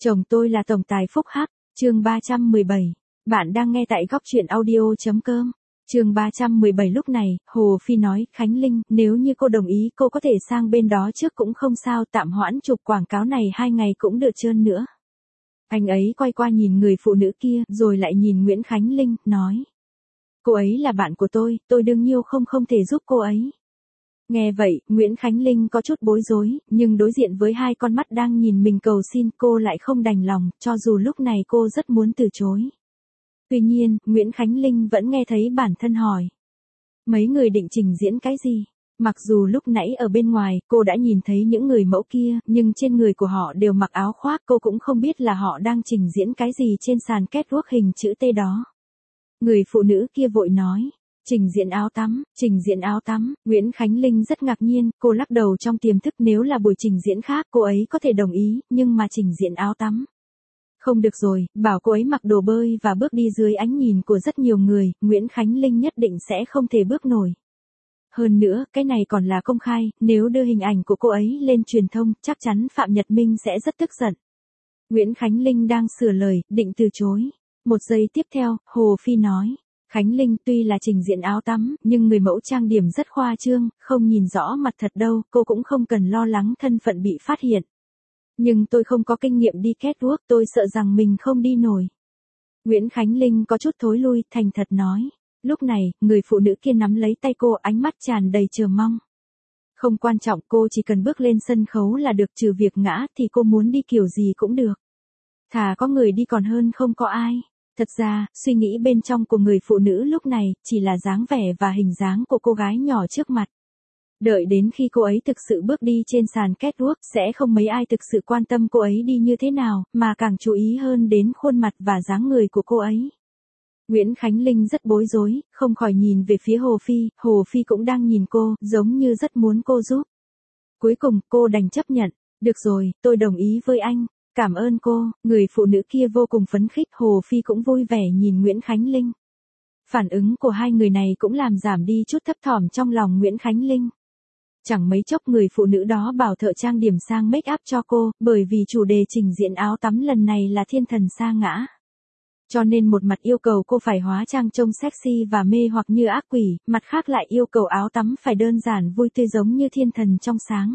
Chồng tôi là tổng tài phúc hắc, chương 317. Bạn đang nghe tại góc truyện audio.com. Chương 317 lúc này, Hồ Phi nói, Khánh Linh, nếu như cô đồng ý cô có thể sang bên đó trước cũng không sao, tạm hoãn chụp quảng cáo này 2 ngày cũng được trơn nữa. Anh ấy quay qua nhìn người phụ nữ kia, rồi lại nhìn Nguyễn Khánh Linh, nói. Cô ấy là bạn của tôi đương nhiên không thể giúp cô ấy. Nghe vậy, Nguyễn Khánh Linh có chút bối rối, nhưng đối diện với hai con mắt đang nhìn mình cầu xin cô lại không đành lòng, cho dù lúc này cô rất muốn từ chối. Tuy nhiên, Nguyễn Khánh Linh vẫn nghe thấy bản thân hỏi. Mấy người định trình diễn cái gì? Mặc dù lúc nãy ở bên ngoài, cô đã nhìn thấy những người mẫu kia, nhưng trên người của họ đều mặc áo khoác, cô cũng không biết là họ đang trình diễn cái gì trên sàn catwalk hình chữ T đó. Người phụ nữ kia vội nói. Trình diễn áo tắm, Nguyễn Khánh Linh rất ngạc nhiên, cô lắc đầu trong tiềm thức nếu là buổi trình diễn khác cô ấy có thể đồng ý, nhưng mà trình diễn áo tắm. Không được rồi, bảo cô ấy mặc đồ bơi và bước đi dưới ánh nhìn của rất nhiều người, Nguyễn Khánh Linh nhất định sẽ không thể bước nổi. Hơn nữa, cái này còn là công khai, nếu đưa hình ảnh của cô ấy lên truyền thông, chắc chắn Phạm Nhật Minh sẽ rất tức giận. Nguyễn Khánh Linh đang sửa lời, định từ chối. Một giây tiếp theo, Hồ Phi nói. Khánh Linh tuy là trình diễn áo tắm, nhưng người mẫu trang điểm rất khoa trương, không nhìn rõ mặt thật đâu, cô cũng không cần lo lắng thân phận bị phát hiện. Nhưng tôi không có kinh nghiệm đi catwalk, tôi sợ rằng mình không đi nổi. Nguyễn Khánh Linh có chút thối lui, thành thật nói. Lúc này, người phụ nữ kia nắm lấy tay cô, ánh mắt tràn đầy chờ mong. Không quan trọng, cô chỉ cần bước lên sân khấu là được, trừ việc ngã thì cô muốn đi kiểu gì cũng được. Thà có người đi còn hơn không có ai. Thật ra, suy nghĩ bên trong của người phụ nữ lúc này, chỉ là dáng vẻ và hình dáng của cô gái nhỏ trước mặt. Đợi đến khi cô ấy thực sự bước đi trên sàn catwalk, sẽ không mấy ai thực sự quan tâm cô ấy đi như thế nào, mà càng chú ý hơn đến khuôn mặt và dáng người của cô ấy. Nguyễn Khánh Linh rất bối rối, không khỏi nhìn về phía Hồ Phi cũng đang nhìn cô, giống như rất muốn cô giúp. Cuối cùng, cô đành chấp nhận. Được rồi, tôi đồng ý với anh. Cảm ơn cô, người phụ nữ kia vô cùng phấn khích, Hồ Phi cũng vui vẻ nhìn Nguyễn Khánh Linh. Phản ứng của hai người này cũng làm giảm đi chút thấp thỏm trong lòng Nguyễn Khánh Linh. Chẳng mấy chốc người phụ nữ đó bảo thợ trang điểm sang make up cho cô, bởi vì chủ đề trình diễn áo tắm lần này là thiên thần sa ngã. Cho nên một mặt yêu cầu cô phải hóa trang trông sexy và mê hoặc như ác quỷ, mặt khác lại yêu cầu áo tắm phải đơn giản vui tươi giống như thiên thần trong sáng.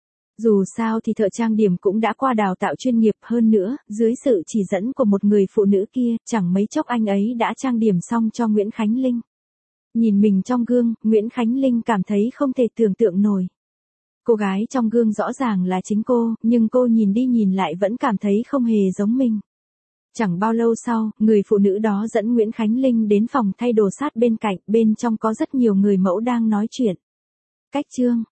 Dù sao thì thợ trang điểm cũng đã qua đào tạo chuyên nghiệp, hơn nữa, dưới sự chỉ dẫn của một người phụ nữ kia, chẳng mấy chốc anh ấy đã trang điểm xong cho Nguyễn Khánh Linh. Nhìn mình trong gương, Nguyễn Khánh Linh cảm thấy không thể tưởng tượng nổi. Cô gái trong gương rõ ràng là chính cô, nhưng cô nhìn đi nhìn lại vẫn cảm thấy không hề giống mình. Chẳng bao lâu sau, người phụ nữ đó dẫn Nguyễn Khánh Linh đến phòng thay đồ sát bên cạnh, bên trong có rất nhiều người mẫu đang nói chuyện. Cách chương